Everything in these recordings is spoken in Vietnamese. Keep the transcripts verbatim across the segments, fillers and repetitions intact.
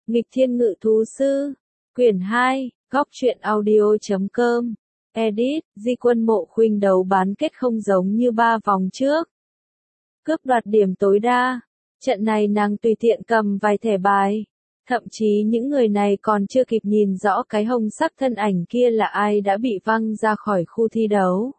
Nghịch Thiên Ngự Thú Sư, quyển hai, góc truyện audio chấm com, edit, Di Quân Mộ Khuynh đấu bán kết không giống như ba vòng trước. Cướp đoạt điểm tối đa, trận này nàng tùy tiện cầm vài thẻ bài. Thậm chí những người này còn chưa kịp nhìn rõ cái hồng sắc thân ảnh kia là ai đã bị văng ra khỏi khu thi đấu.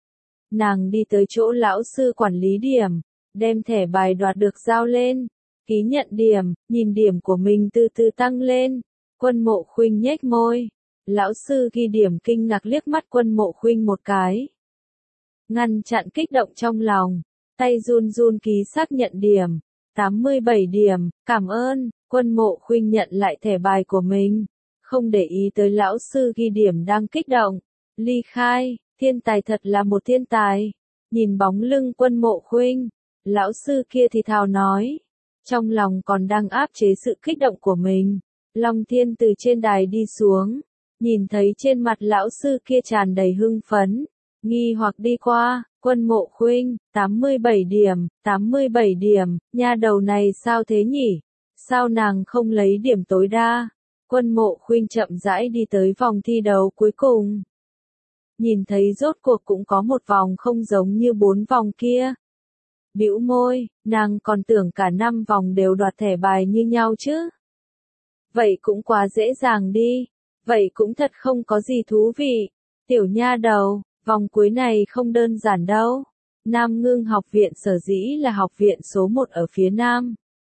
Nàng đi tới chỗ lão sư quản lý điểm, đem thẻ bài đoạt được giao lên, ký nhận điểm, nhìn điểm của mình từ từ tăng lên. Quân Mộ Khuynh nhếch môi. Lão sư ghi điểm kinh ngạc liếc mắt Quân Mộ Khuynh một cái. Ngăn chặn kích động trong lòng, tay run run ký xác nhận điểm. tám mươi bảy điểm, cảm ơn. Quân Mộ Khuynh nhận lại thẻ bài của mình, không để ý tới lão sư ghi điểm đang kích động. Ly khai, thiên tài thật là một thiên tài. Nhìn bóng lưng Quân Mộ Khuynh, lão sư kia thì thào nói, trong lòng còn đang áp chế sự kích động của mình. Long Thiên từ trên đài đi xuống, nhìn thấy trên mặt lão sư kia tràn đầy hưng phấn, nghi hoặc đi qua. Quân Mộ Khuynh, tám mươi bảy điểm, tám mươi bảy điểm, nha đầu này sao thế nhỉ? Sao nàng không lấy điểm tối đa? Quân Mộ Khuynh chậm rãi đi tới vòng thi đấu cuối cùng. Nhìn thấy rốt cuộc cũng có một vòng không giống như bốn vòng kia. Bĩu môi, nàng còn tưởng cả năm vòng đều đoạt thẻ bài như nhau chứ. Vậy cũng quá dễ dàng đi, vậy cũng thật không có gì thú vị. Tiểu nha đầu, vòng cuối này không đơn giản đâu. Nam Ngưng học viện sở dĩ là học viện số một ở phía Nam.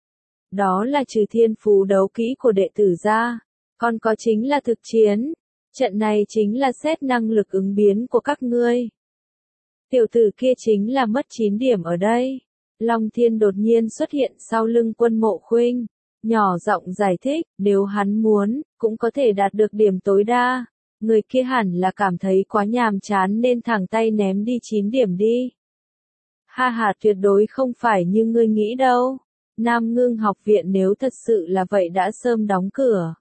Đó là trừ thiên phú đấu kỹ của đệ tử ra, còn có chính là thực chiến. Trận này chính là xét năng lực ứng biến của các ngươi. Tiểu tử kia chính là mất chín điểm ở đây. Long Thiên đột nhiên xuất hiện sau lưng Quân Mộ Khuynh, nhỏ giọng giải thích, nếu hắn muốn, cũng có thể đạt được điểm tối đa. Người kia hẳn là cảm thấy quá nhàm chán nên thẳng tay ném đi chín điểm đi. Ha ha, tuyệt đối không phải như ngươi nghĩ đâu. Nam Ngưng học viện nếu thật sự là vậy đã sớm đóng cửa.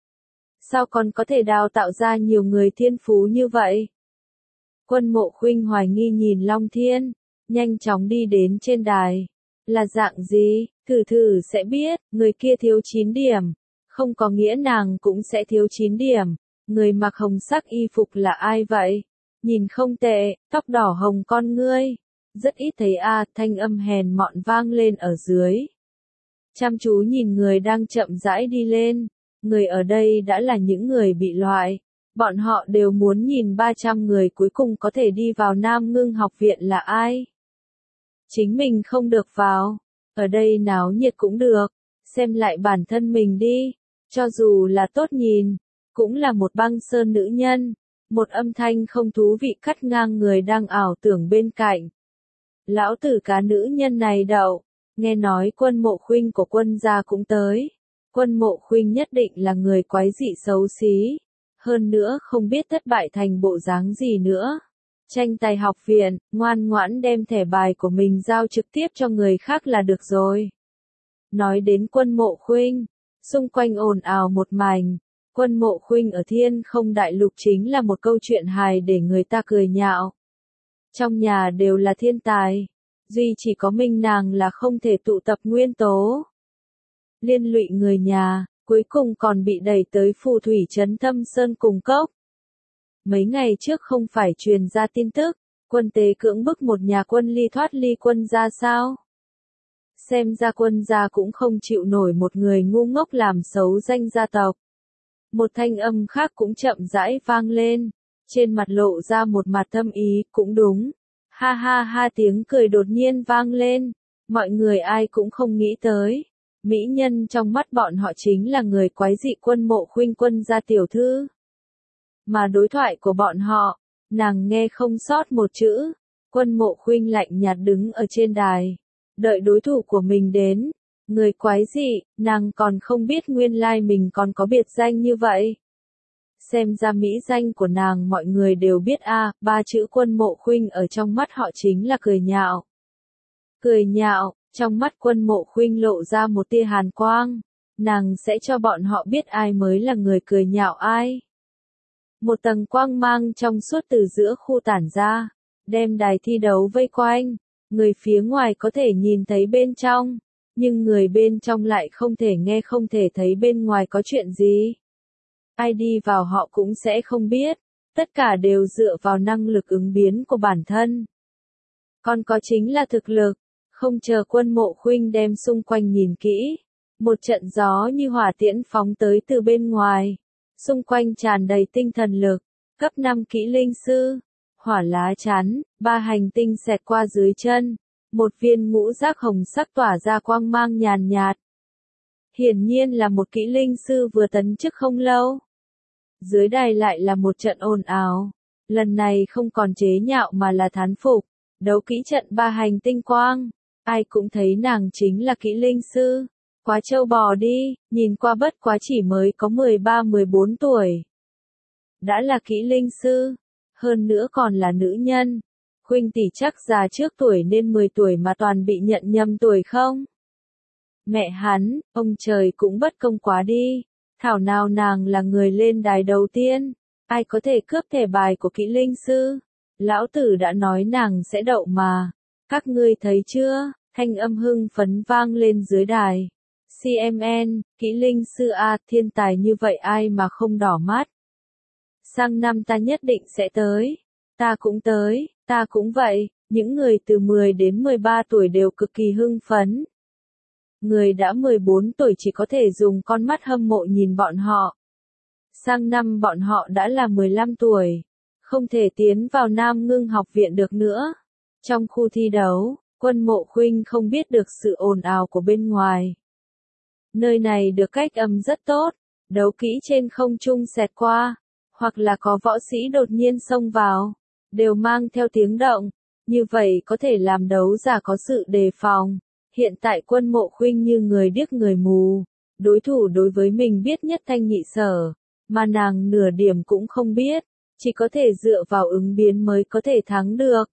Sao còn có thể đào tạo ra nhiều người thiên phú như vậy? Quân Mộ Khuynh hoài nghi nhìn Long Thiên, nhanh chóng đi đến trên đài. Là dạng gì? Thử thử sẽ biết, người kia thiếu chín điểm. Không có nghĩa nàng cũng sẽ thiếu chín điểm. Người mặc hồng sắc y phục là ai vậy? Nhìn không tệ, tóc đỏ hồng con ngươi. Rất ít thấy a, à, thanh âm hèn mọn vang lên ở dưới. Chăm chú nhìn người đang chậm rãi đi lên. Người ở đây đã là những người bị loại. Bọn họ đều muốn nhìn ba trăm người cuối cùng có thể đi vào Nam Ngưng học viện là ai. Chính mình không được vào. Ở đây náo nhiệt cũng được. Xem lại bản thân mình đi. Cho dù là tốt nhìn, cũng là một băng sơn nữ nhân. Một âm thanh không thú vị cắt ngang người đang ảo tưởng bên cạnh. Lão tử cá nữ nhân này đậu. Nghe nói Quân Mộ Khuynh của Quân gia cũng tới. Quân Mộ Khuynh nhất định là người quái dị xấu xí. Hơn nữa không biết thất bại thành bộ dáng gì nữa. Tranh tài học viện, ngoan ngoãn đem thẻ bài của mình giao trực tiếp cho người khác là được rồi. Nói đến Quân Mộ Khuynh, xung quanh ồn ào một mảnh. Quân Mộ Khuynh ở Thiên Không Đại Lục chính là một câu chuyện hài để người ta cười nhạo. Trong nhà đều là thiên tài, duy chỉ có mình nàng là không thể tụ tập nguyên tố. Liên lụy người nhà, cuối cùng còn bị đẩy tới phù thủy trấn Thâm Sơn cùng cốc. Mấy ngày trước không phải truyền ra tin tức, Quân Tế cưỡng bức một nhà quân ly thoát ly Quân gia sao? Xem ra Quân gia cũng không chịu nổi một người ngu ngốc làm xấu danh gia tộc. Một thanh âm khác cũng chậm rãi vang lên, trên mặt lộ ra một mặt thâm ý, cũng đúng. Ha ha ha, tiếng cười đột nhiên vang lên, mọi người ai cũng không nghĩ tới. Mỹ nhân trong mắt bọn họ chính là người quái dị Quân Mộ Khuynh Quân gia tiểu thư. Mà đối thoại của bọn họ, nàng nghe không sót một chữ. Quân Mộ Khuynh lạnh nhạt đứng ở trên đài, đợi đối thủ của mình đến. Người quái dị, nàng còn không biết nguyên lai mình còn có biệt danh như vậy. Xem ra mỹ danh của nàng mọi người đều biết a, à, ba chữ Quân Mộ Khuynh ở trong mắt họ chính là cười nhạo. Cười nhạo, trong mắt Quân Mộ Khuynh lộ ra một tia hàn quang. Nàng sẽ cho bọn họ biết ai mới là người cười nhạo ai. Một tầng quang mang trong suốt từ giữa khu tản ra, đem đài thi đấu vây quanh. Người phía ngoài có thể nhìn thấy bên trong. nhưng người bên trong lại không thể nghe không thể thấy bên ngoài có chuyện gì. Ai đi vào họ cũng sẽ không biết, tất cả đều dựa vào năng lực ứng biến của bản thân. Còn có chính là thực lực, không chờ Quân Mộ Khuynh đem xung quanh nhìn kỹ. Một trận gió như hỏa tiễn phóng tới từ bên ngoài, xung quanh tràn đầy tinh thần lực, cấp năm kỹ linh sư, hỏa lá chắn, ba hành tinh xẹt qua dưới chân, một viên ngũ giác hồng sắc tỏa ra quang mang nhàn nhạt. Hiển nhiên là một kỹ linh sư vừa tấn chức không lâu. Dưới đài lại là một trận ồn ào, lần này không còn chế nhạo mà là thán phục, đấu kỹ trận ba hành tinh quang, ai cũng thấy nàng chính là kỹ linh sư. Quá trâu bò đi, nhìn qua bất quá chỉ mới có mười ba mười bốn tuổi. Đã là kỹ linh sư, hơn nữa còn là nữ nhân. Khuynh tỷ chắc già trước tuổi nên mười tuổi mà toàn bị nhận nhầm tuổi không? Mẹ hắn, ông trời cũng bất công quá đi. Thảo nào nàng là người lên đài đầu tiên, ai có thể cướp thẻ bài của kỹ linh sư? Lão tử đã nói nàng sẽ đậu mà. Các ngươi thấy chưa? Thanh âm hưng phấn vang lên dưới đài. xê em en, kỹ linh sư A, thiên tài như vậy ai mà không đỏ mắt. Sang năm ta nhất định sẽ tới. Ta cũng tới, ta cũng vậy, những người từ mười đến mười ba tuổi đều cực kỳ hưng phấn. Người đã mười bốn tuổi chỉ có thể dùng con mắt hâm mộ nhìn bọn họ. Sang năm bọn họ đã là mười lăm tuổi, không thể tiến vào Nam Ngưng học viện được nữa. Trong khu thi đấu, Quân Mộ Khuynh không biết được sự ồn ào của bên ngoài. Nơi này được cách âm rất tốt, đấu kỹ trên không trung xẹt qua, hoặc là có võ sĩ đột nhiên xông vào, đều mang theo tiếng động, như vậy có thể làm đấu giả có sự đề phòng. Hiện tại Quân Mộ Khuynh như người điếc người mù, đối thủ đối với mình biết nhất thanh nhị sở, mà nàng nửa điểm cũng không biết, chỉ có thể dựa vào ứng biến mới có thể thắng được.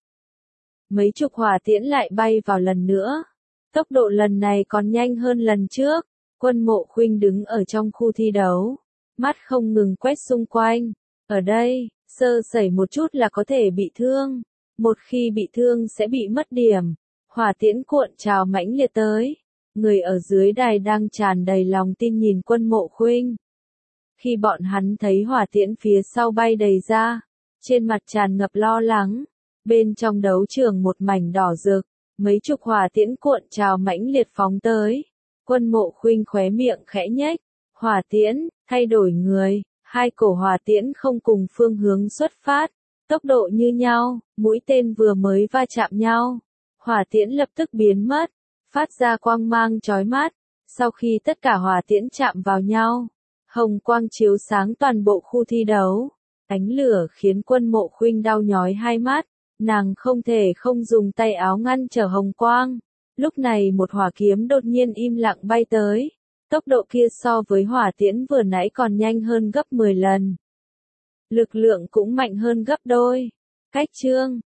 Mấy chục hỏa tiễn lại bay vào lần nữa, tốc độ lần này còn nhanh hơn lần trước. Quân Mộ Khuynh đứng ở trong khu thi đấu, mắt không ngừng quét xung quanh. Ở đây, sơ sẩy một chút là có thể bị thương. Một khi bị thương sẽ bị mất điểm. Hỏa tiễn cuộn trào mãnh liệt tới. Người ở dưới đài đang tràn đầy lòng tin nhìn Quân Mộ Khuynh. Khi bọn hắn thấy hỏa tiễn phía sau bay đầy ra, trên mặt tràn ngập lo lắng. Bên trong đấu trường một mảnh đỏ rực, mấy chục hỏa tiễn cuộn trào mãnh liệt phóng tới. Quân Mộ Khuynh khóe miệng khẽ nhếch, hỏa tiễn, thay đổi người, hai cổ hỏa tiễn không cùng phương hướng xuất phát, tốc độ như nhau, mũi tên vừa mới va chạm nhau, hỏa tiễn lập tức biến mất, phát ra quang mang chói mắt. Sau khi tất cả hỏa tiễn chạm vào nhau, hồng quang chiếu sáng toàn bộ khu thi đấu, ánh lửa khiến Quân Mộ Khuynh đau nhói hai mắt, nàng không thể không dùng tay áo ngăn trở hồng quang. Lúc này một hỏa kiếm đột nhiên im lặng bay tới, tốc độ kia so với hỏa tiễn vừa nãy còn nhanh hơn gấp mười lần. Lực lượng cũng mạnh hơn gấp đôi. Cách chương